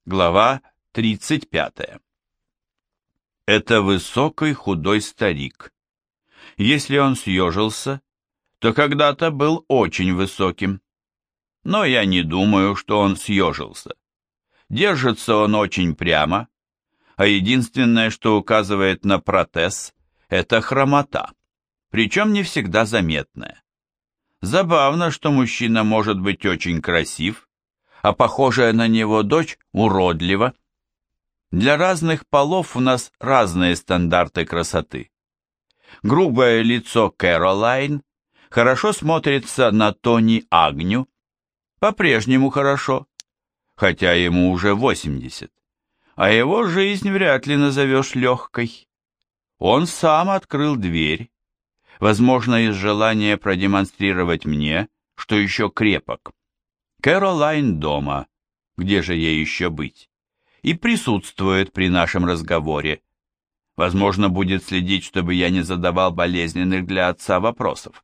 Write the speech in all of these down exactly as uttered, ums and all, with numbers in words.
Глава тридцать пятая. Это высокий худой старик. Если он съежился, то когда-то был очень высоким. Но я не думаю, что он съежился. Держится он очень прямо, а единственное, что указывает на протез, это хромота, причем не всегда заметная. Забавно, что мужчина может быть очень красив, а похожая на него дочь уродлива. Для разных полов у нас разные стандарты красоты. Грубое лицо Кэролайн хорошо смотрится на Тони Агню, по-прежнему хорошо, хотя ему уже восемьдесят, а его жизнь вряд ли назовешь легкой. Он сам открыл дверь, возможно, из желания продемонстрировать мне, что еще крепок. Кэролайн дома, где же ей еще быть, и присутствует при нашем разговоре. Возможно, будет следить, чтобы я не задавал болезненных для отца вопросов.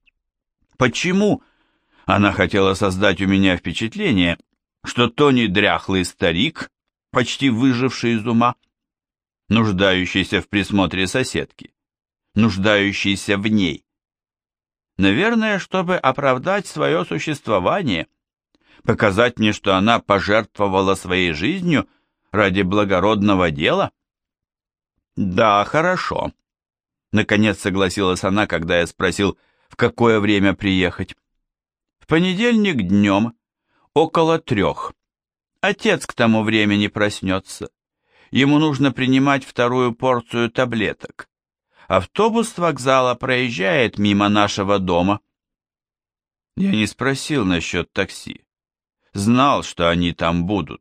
Почему она хотела создать у меня впечатление, что Тони дряхлый старик, почти выживший из ума, нуждающийся в присмотре соседки, нуждающийся в ней? Наверное, чтобы оправдать свое существование, показать мне, что она пожертвовала своей жизнью ради благородного дела? Да, хорошо. Наконец согласилась она, когда я спросил, в какое время приехать. В понедельник днем, около трех. Отец к тому времени проснется. Ему нужно принимать вторую порцию таблеток. Автобус с вокзала проезжает мимо нашего дома. Я не спросил насчет такси. Знал, что они там будут.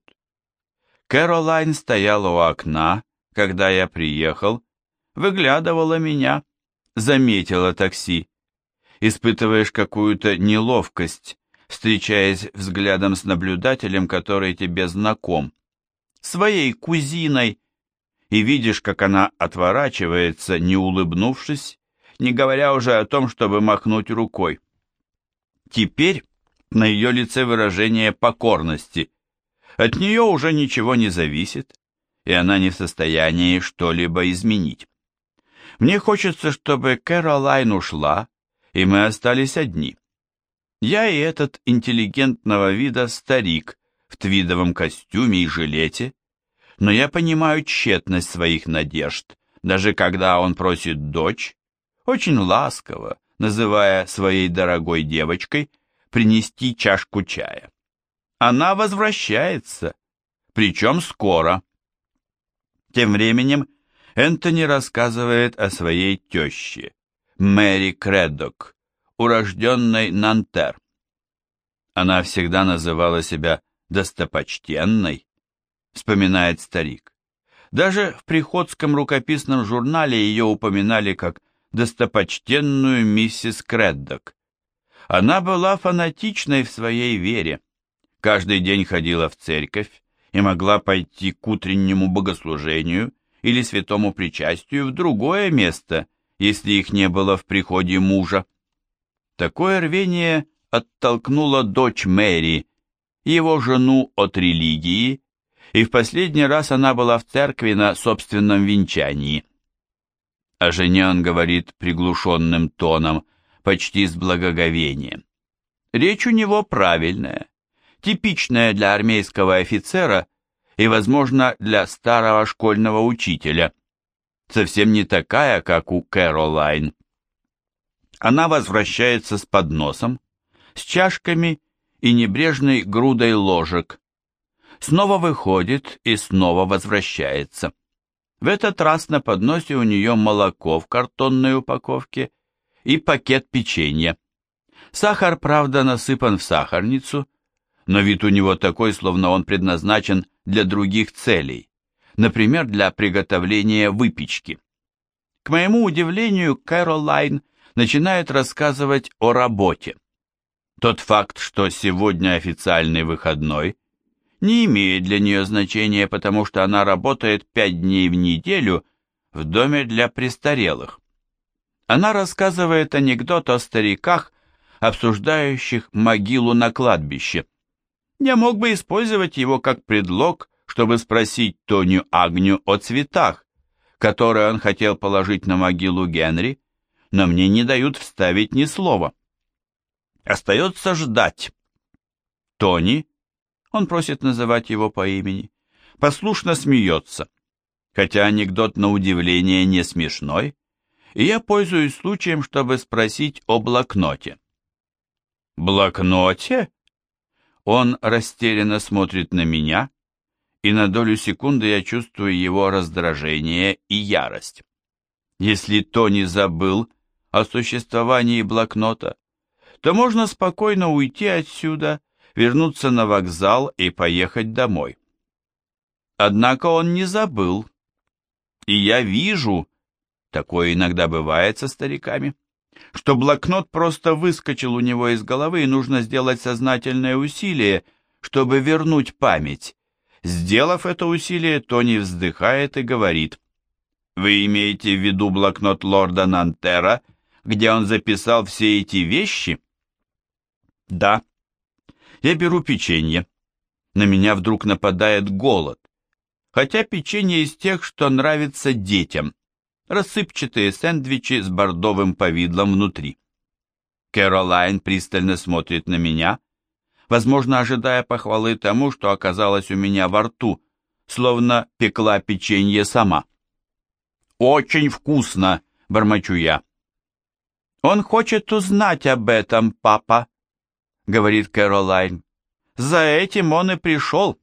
Кэролайн стояла у окна, когда я приехал, выглядывала меня, заметила такси. Испытываешь какую-то неловкость, встречаясь взглядом с наблюдателем, который тебе знаком, своей кузиной, и видишь, как она отворачивается, не улыбнувшись, не говоря уже о том, чтобы махнуть рукой. Теперь на ее лице выражение покорности. От нее уже ничего не зависит, и она не в состоянии что-либо изменить. Мне хочется, чтобы Кэролайн ушла, и мы остались одни. Я и этот интеллигентного вида старик в твидовом костюме и жилете, но я понимаю тщетность своих надежд, даже когда он просит дочь, очень ласково, называя своей дорогой девочкой, принести чашку чая. Она возвращается, причем скоро. Тем временем Энтони рассказывает о своей теще, Мэри Крэддок, урожденной Нантер. Она всегда называла себя достопочтенной, вспоминает старик. Даже в приходском рукописном журнале ее упоминали как достопочтенную миссис Крэддок. Она была фанатичной в своей вере, каждый день ходила в церковь и могла пойти к утреннему богослужению или святому причастию в другое место, если их не было в приходе мужа. Такое рвение оттолкнуло дочь Мэри, его жену, от религии, и в последний раз она была в церкви на собственном венчании. О жене он говорит приглушенным тоном, почти с благоговением. Речь у него правильная, типичная для армейского офицера и, возможно, для старого школьного учителя, совсем не такая, как у Кэролайн. Она возвращается с подносом, с чашками и небрежной грудой ложек, снова выходит и снова возвращается. В этот раз на подносе у нее молоко в картонной упаковке и пакет печенья. Сахар, правда, насыпан в сахарницу, но вид у него такой, словно он предназначен для других целей, например, для приготовления выпечки. К моему удивлению, Кэролайн начинает рассказывать о работе. Тот факт, что сегодня официальный выходной, не имеет для нее значения, потому что она работает пять дней в неделю в доме для престарелых. Она рассказывает анекдот о стариках, обсуждающих могилу на кладбище. Я мог бы использовать его как предлог, чтобы спросить Тоню Агню о цветах, которые он хотел положить на могилу Генри, но мне не дают вставить ни слова. Остается ждать. Тони, он просит называть его по имени, послушно смеется, хотя анекдот на удивление не смешной, и я пользуюсь случаем, чтобы спросить о блокноте. «Блокноте?» Он растерянно смотрит на меня, и на долю секунды я чувствую его раздражение и ярость. Если Тони забыл о существовании блокнота, то можно спокойно уйти отсюда, вернуться на вокзал и поехать домой. Однако он не забыл, и я вижу, такое иногда бывает со стариками, что блокнот просто выскочил у него из головы, и нужно сделать сознательное усилие, чтобы вернуть память. Сделав это усилие, Тони вздыхает и говорит: «Вы имеете в виду блокнот лорда Нантера, где он записал все эти вещи?» «Да». Я беру печенье. На меня вдруг нападает голод, хотя печенье из тех, что нравится детям. Рассыпчатые сэндвичи с бордовым повидлом внутри. Кэролайн пристально смотрит на меня, возможно, ожидая похвалы тому, что оказалось у меня во рту, словно пекла печенье сама. «Очень вкусно!» — бормочу я. «Он хочет узнать об этом, папа», — говорит Кэролайн. «За этим он и пришел».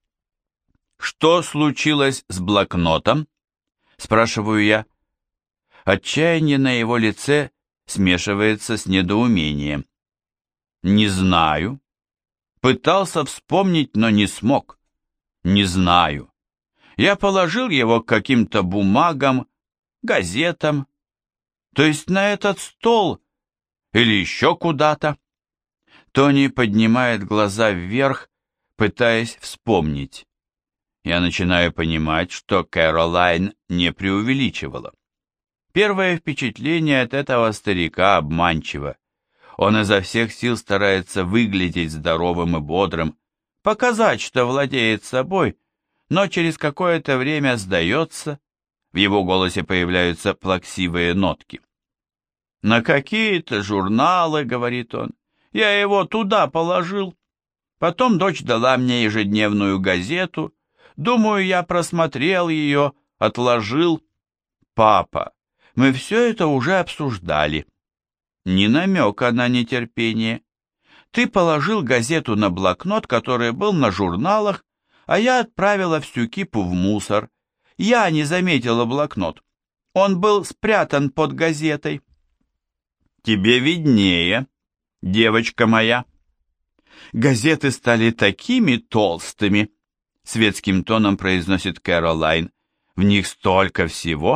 «Что случилось с блокнотом?» — спрашиваю я. Отчаяние на его лице смешивается с недоумением. «Не знаю. Пытался вспомнить, но не смог. Не знаю. Я положил его к каким-то бумагам, газетам, то есть на этот стол или еще куда-то». Тони поднимает глаза вверх, пытаясь вспомнить. Я начинаю понимать, что Кэролайн не преувеличивала. Первое впечатление от этого старика обманчиво. Он изо всех сил старается выглядеть здоровым и бодрым, показать, что владеет собой, но через какое-то время сдается, в его голосе появляются плаксивые нотки. «На какие-то журналы, — говорит он, — я его туда положил. Потом дочь дала мне ежедневную газету. Думаю, я просмотрел ее, отложил. Папа, мы все это уже обсуждали». Ни намека на нетерпение. Ты положил газету на блокнот, который был на журналах, а я отправила всю кипу в мусор. Я не заметила блокнот. Он был спрятан под газетой. Тебе виднее, девочка моя. Газеты стали такими толстыми, светским тоном произносит Кэролайн. В них столько всего.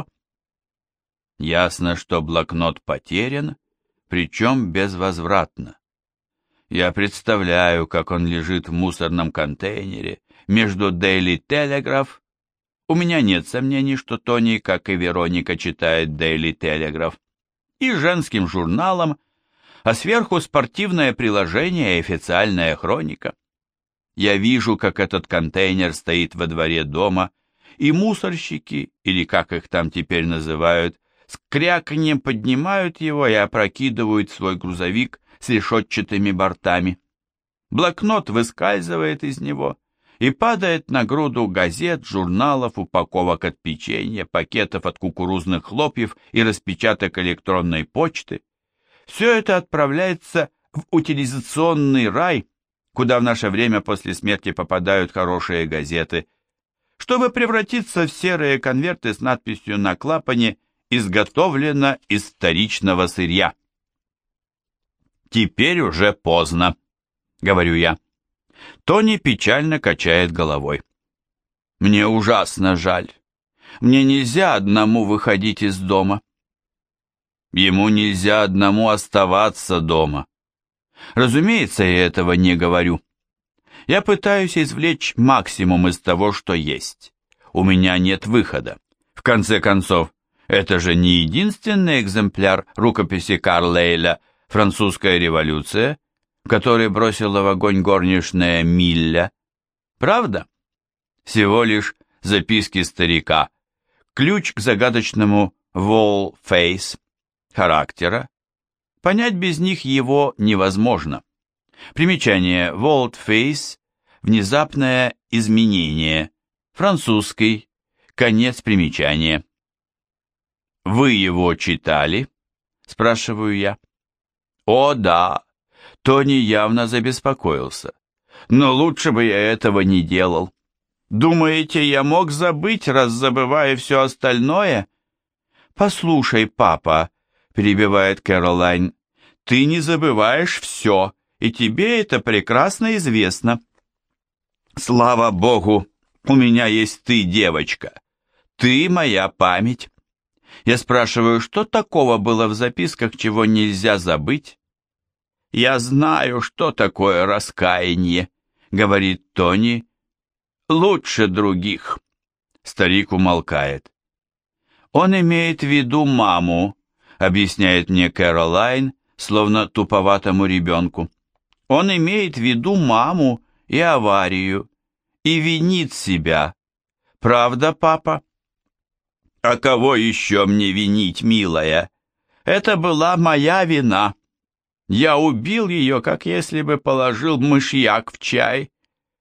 Ясно, что блокнот потерян, причем безвозвратно. Я представляю, как он лежит в мусорном контейнере между Daily Telegraph. У меня нет сомнений, что Тони, как и Вероника, читает Daily Telegraph. И женским журналом, а сверху спортивное приложение и официальная хроника. Я вижу, как этот контейнер стоит во дворе дома, и мусорщики, или как их там теперь называют, с кряканьем поднимают его и опрокидывают свой грузовик с решетчатыми бортами. Блокнот выскальзывает из него и падает на груду газет, журналов, упаковок от печенья, пакетов от кукурузных хлопьев и распечаток электронной почты. Все это отправляется в утилизационный рай, куда в наше время после смерти попадают хорошие газеты, чтобы превратиться в серые конверты с надписью на клапане «Изготовлено из вторичного сырья». «Теперь уже поздно», — говорю я. Тони печально качает головой. «Мне ужасно жаль. Мне нельзя одному выходить из дома». Ему нельзя одному оставаться дома. Разумеется, я этого не говорю. Я пытаюсь извлечь максимум из того, что есть. У меня нет выхода. В конце концов, это же не единственный экземпляр рукописи Карлейля «Французская революция», который бросила в огонь горничная Милля. Правда? Всего лишь записки старика, ключ к загадочному wall-face характера. Понять без них его невозможно. Примечание: wall-face – внезапное изменение, французский, конец примечания. «Вы его читали?» – спрашиваю я. «О, да!» – Тони явно забеспокоился. «Но лучше бы я этого не делал. Думаете, я мог забыть, раз забываю все остальное?» «Послушай, папа», – перебивает Кэролайн, – «ты не забываешь все, и тебе это прекрасно известно». «Слава Богу, у меня есть ты, девочка. Ты моя память». Я спрашиваю, что такого было в записках, чего нельзя забыть? «Я знаю, что такое раскаяние», — говорит Тони. «Лучше других». Старик умолкает. «Он имеет в виду маму», — объясняет мне Кэролайн, словно туповатому ребенку. «Он имеет в виду маму и аварию, и винит себя. Правда, папа?» «А кого еще мне винить, милая? Это была моя вина. Я убил ее, как если бы положил мышьяк в чай».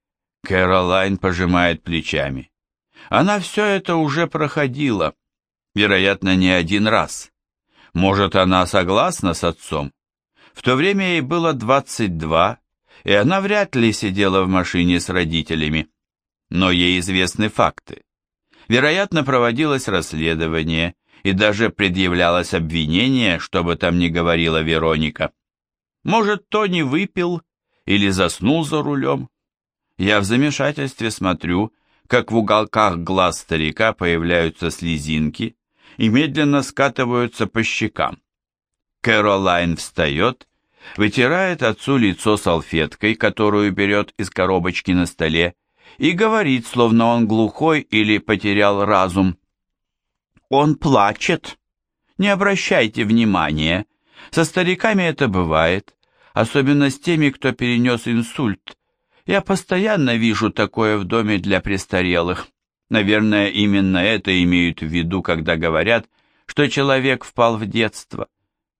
Кэролайн пожимает плечами. Она все это уже проходила, вероятно, не один раз. Может, она согласна с отцом? В то время ей было двадцать два, и она вряд ли сидела в машине с родителями. Но ей известны факты. Вероятно, проводилось расследование, и даже предъявлялось обвинение, что бы там ни говорила Вероника. Может, Тони выпил или заснул за рулем. Я в замешательстве смотрю, как в уголках глаз старика появляются слезинки и медленно скатываются по щекам. Кэролайн встает, вытирает отцу лицо салфеткой, которую берет из коробочки на столе, и говорит, словно он глухой или потерял разум. «Он плачет. Не обращайте внимания. Со стариками это бывает, особенно с теми, кто перенес инсульт. Я постоянно вижу такое в доме для престарелых. Наверное, именно это имеют в виду, когда говорят, что человек впал в детство».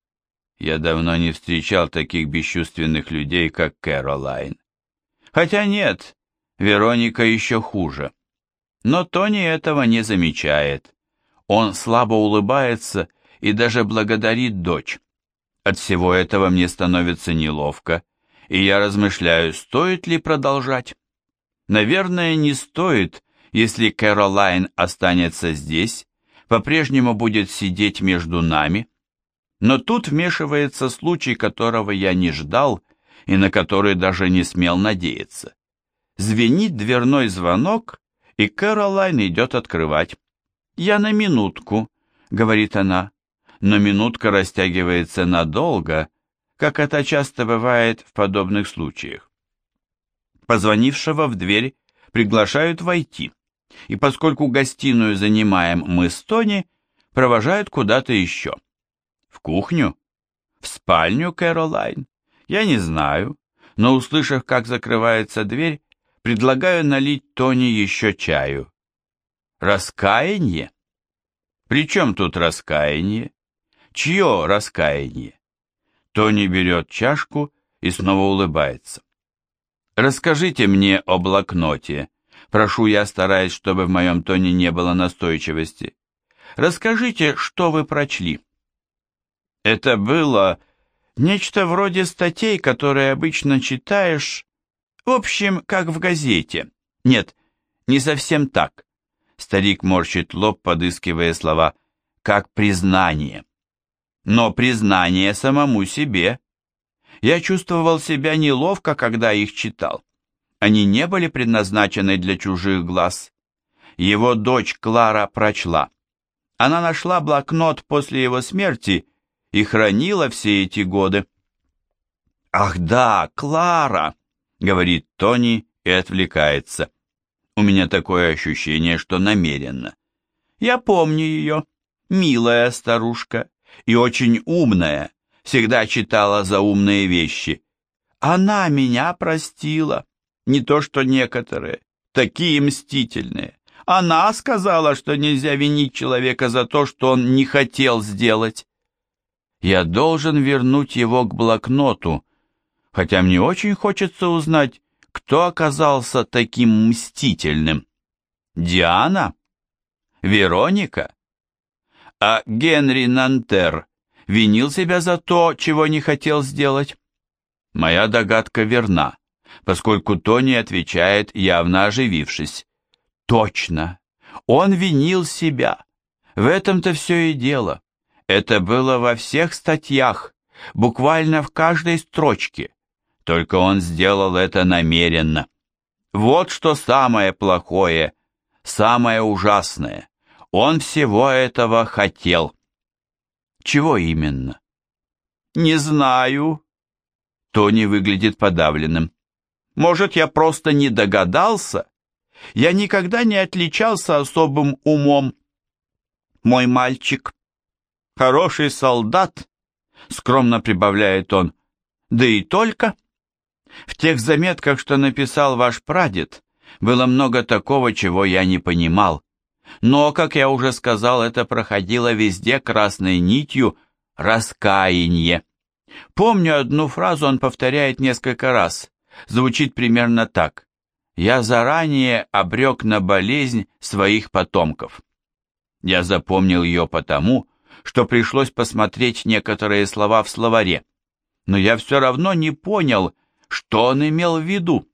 Я давно не встречал таких бесчувственных людей, как Кэролайн. Хотя нет, Вероника еще хуже. Но Тони этого не замечает. Он слабо улыбается и даже благодарит дочь. От всего этого мне становится неловко, и я размышляю, стоит ли продолжать. Наверное, не стоит, если Кэролайн останется здесь, по-прежнему будет сидеть между нами. Но тут вмешивается случай, которого я не ждал и на который даже не смел надеяться. Звенит дверной звонок, и Кэролайн идет открывать. «Я на минутку», — говорит она, но минутка растягивается надолго, как это часто бывает в подобных случаях. Позвонившего в дверь приглашают войти, и поскольку гостиную занимаем мы с Тони, провожают куда-то еще. В кухню? В спальню Кэролайн? Я не знаю, но, услышав, как закрывается дверь, предлагаю налить Тони еще чаю. Раскаяние? При чем тут раскаяние? Чье раскаяние? Тони берет чашку и снова улыбается. «Расскажите мне о блокноте», — прошу я, стараясь, чтобы в моем тоне не было настойчивости. «Расскажите, что вы прочли». Это было нечто вроде статей, которые обычно читаешь, в общем, как в газете. Нет, не совсем так. Старик морщит лоб, подыскивая слова, как признание. Но признание самому себе. Я чувствовал себя неловко, когда их читал. Они не были предназначены для чужих глаз. Его дочь Клара прочла. Она нашла блокнот после его смерти и хранила все эти годы. «Ах да, Клара!» — говорит Тони и отвлекается. У меня такое ощущение, что намеренно. Я помню ее. Милая старушка и очень умная, всегда читала заумные вещи. Она меня простила, не то что некоторые. такие мстительные. Она сказала, что нельзя винить человека за то, что он не хотел сделать. Я должен вернуть его к блокноту, хотя мне очень хочется узнать, кто оказался таким мстительным. Диана? Вероника? А Генри Нантер винил себя за то, чего не хотел сделать? Моя догадка верна, поскольку Тони отвечает, явно оживившись. Точно, он винил себя. В этом-то все и дело. Это было во всех статьях, буквально в каждой строчке. Только он сделал это намеренно. Вот что самое плохое, самое ужасное. Он всего этого хотел. Чего именно? Не знаю. Тони выглядит подавленным. Может, я просто не догадался? Я никогда не отличался особым умом. Мой мальчик. Хороший солдат, скромно прибавляет он. Да и только. В тех заметках, что написал ваш прадед, было много такого, чего я не понимал. Но, как я уже сказал, это проходило везде красной нитью раскаяние. Помню, одну фразу он повторяет несколько раз. Звучит примерно так. «Я заранее обрек на болезнь своих потомков». Я запомнил ее потому, что пришлось посмотреть некоторые слова в словаре. Но я все равно не понял, что он имел в виду.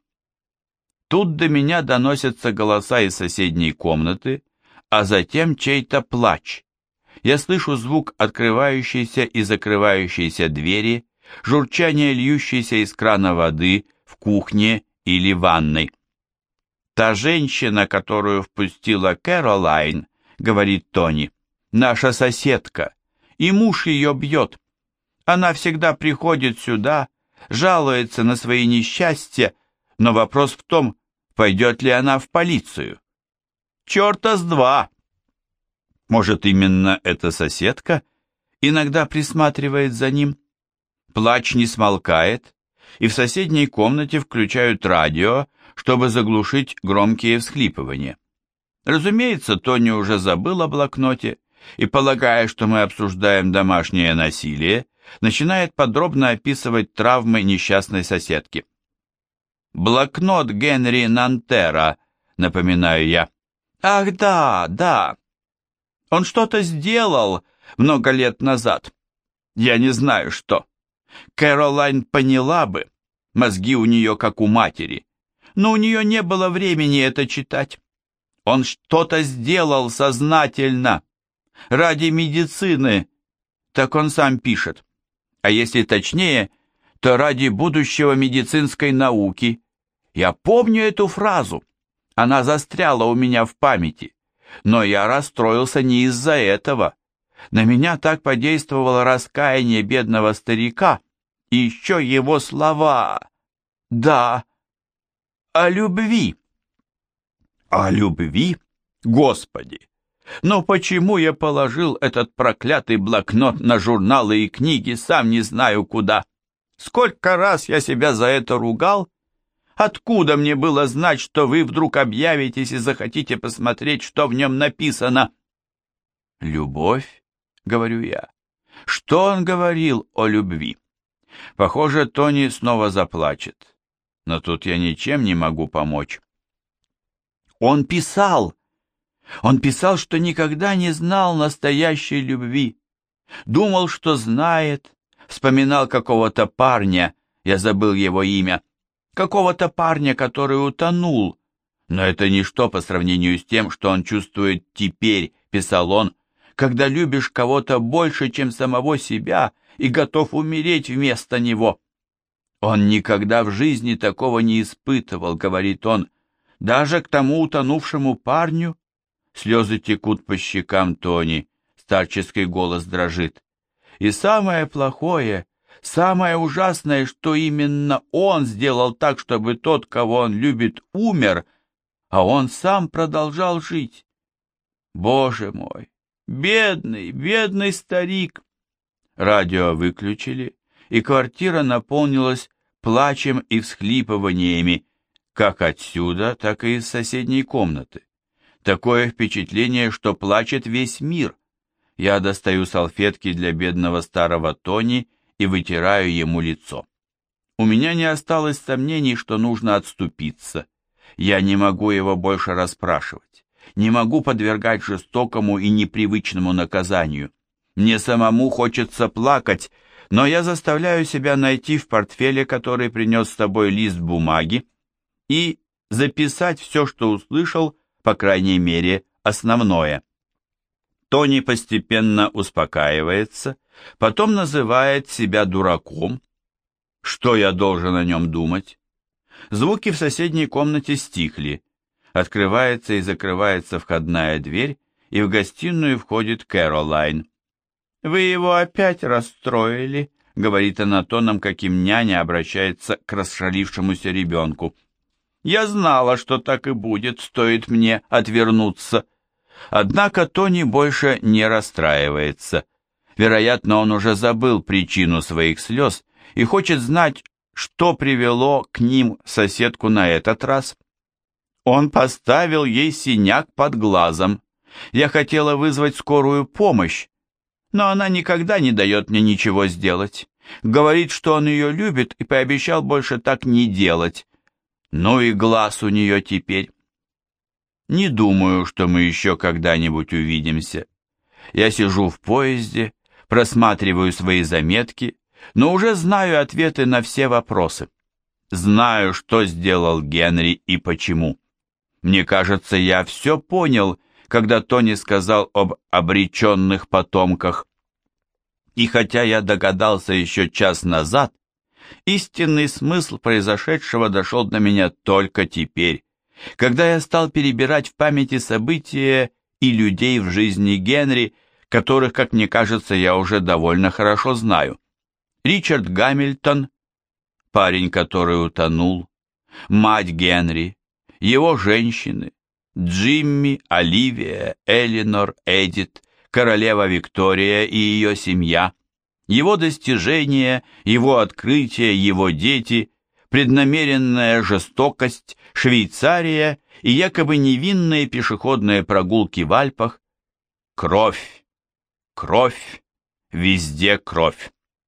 Тут до меня доносятся голоса из соседней комнаты, а затем чей-то плач. Я слышу звук открывающейся и закрывающейся двери, журчание льющейся из крана воды в кухне или ванной. «Та женщина, которую впустила Кэролайн, — говорит Тони, — наша соседка, и муж ее бьет. Она всегда приходит сюда, жалуется на свои несчастья, но вопрос в том, пойдет ли она в полицию. Черта с два!» Может, именно эта соседка иногда присматривает за ним? Плач не смолкает, и в соседней комнате включают радио, чтобы заглушить громкие всхлипывания. Разумеется, Тони уже забыл о блокноте и, полагая, что мы обсуждаем домашнее насилие, начинает подробно описывать травмы несчастной соседки. «Блокнот Генри Нантера», напоминаю я. «Ах, да, да. Он что-то сделал много лет назад. Я не знаю, что. Кэролайн поняла бы, мозги у нее как у матери, но у нее не было времени это читать. Он что-то сделал сознательно, ради медицины, так он сам пишет. А если точнее, то ради будущего медицинской науки. Я помню эту фразу. Она застряла у меня в памяти. Но я расстроился не из-за этого. На меня так подействовало раскаяние бедного старика, и еще его слова. Да, о любви. О любви? Господи! Но почему я положил этот проклятый блокнот на журналы и книги, сам не знаю куда? Сколько раз я себя за это ругал? Откуда мне было знать, что вы вдруг объявитесь и захотите посмотреть, что в нем написано? Любовь, говорю я. Что он говорил о любви? Похоже, Тони снова заплачет. Но тут я ничем не могу помочь. Он писал. Он писал, что никогда не знал настоящей любви. Думал, что знает. Вспоминал какого-то парня, я забыл его имя, какого-то парня, который утонул. Но это ничто по сравнению с тем, что он чувствует теперь, писал он, когда любишь кого-то больше, чем самого себя, и готов умереть вместо него. Он никогда в жизни такого не испытывал, говорит он, даже к тому утонувшему парню. Слезы текут по щекам Тони, старческий голос дрожит. И самое плохое, самое ужасное, что именно он сделал так, чтобы тот, кого он любит, умер, а он сам продолжал жить. Боже мой, бедный, бедный старик. Радио выключили, и квартира наполнилась плачем и всхлипываниями, как отсюда, так и из соседней комнаты. Такое впечатление, что плачет весь мир. Я достаю салфетки для бедного старого Тони и вытираю ему лицо. У меня не осталось сомнений, что нужно отступиться. Я не могу его больше расспрашивать, не могу подвергать жестокому и непривычному наказанию. Мне самому хочется плакать, но я заставляю себя найти в портфеле, который принес с собой, лист бумаги, и записать все, что услышал, по крайней мере, основное. Тони постепенно успокаивается, потом называет себя дураком. Что я должен о нем думать? Звуки в соседней комнате стихли. Открывается и закрывается входная дверь, и в гостиную входит Кэролайн. «Вы его опять расстроили», — говорит она тоном, каким няня обращается к расшалившемуся ребенку. «Я знала, что так и будет, стоит мне отвернуться». Однако Тони больше не расстраивается. Вероятно, он уже забыл причину своих слез и хочет знать, что привело к ним соседку на этот раз. Он поставил ей синяк под глазом. Я хотела вызвать скорую помощь, но она никогда не дает мне ничего сделать. Говорит, что он ее любит, и пообещал больше так не делать. Ну и глаз у нее теперь. Не думаю, что мы еще когда-нибудь увидимся. Я сижу в поезде, просматриваю свои заметки, но уже знаю ответы на все вопросы. Знаю, что сделал Генри и почему. Мне кажется, я все понял, когда Тони сказал об обреченных потомках. И хотя я догадался еще час назад, истинный смысл произошедшего дошел до меня только теперь, когда я стал перебирать в памяти события и людей в жизни Генри, которых, как мне кажется, я уже довольно хорошо знаю. Ричард Гамильтон, парень, который утонул, мать Генри, его женщины, Джимми, Оливия, Элинор, Эдит, королева Виктория и ее семья, его достижения, его открытия, его дети, преднамеренная жестокость, Швейцария и якобы невинные пешеходные прогулки в Альпах. Кровь, кровь, везде кровь.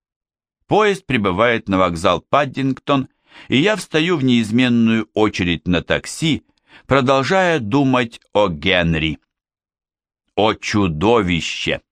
Поезд прибывает на вокзал Паддингтон, и я встаю в неизменную очередь на такси, продолжая думать о Генри. О чудовище!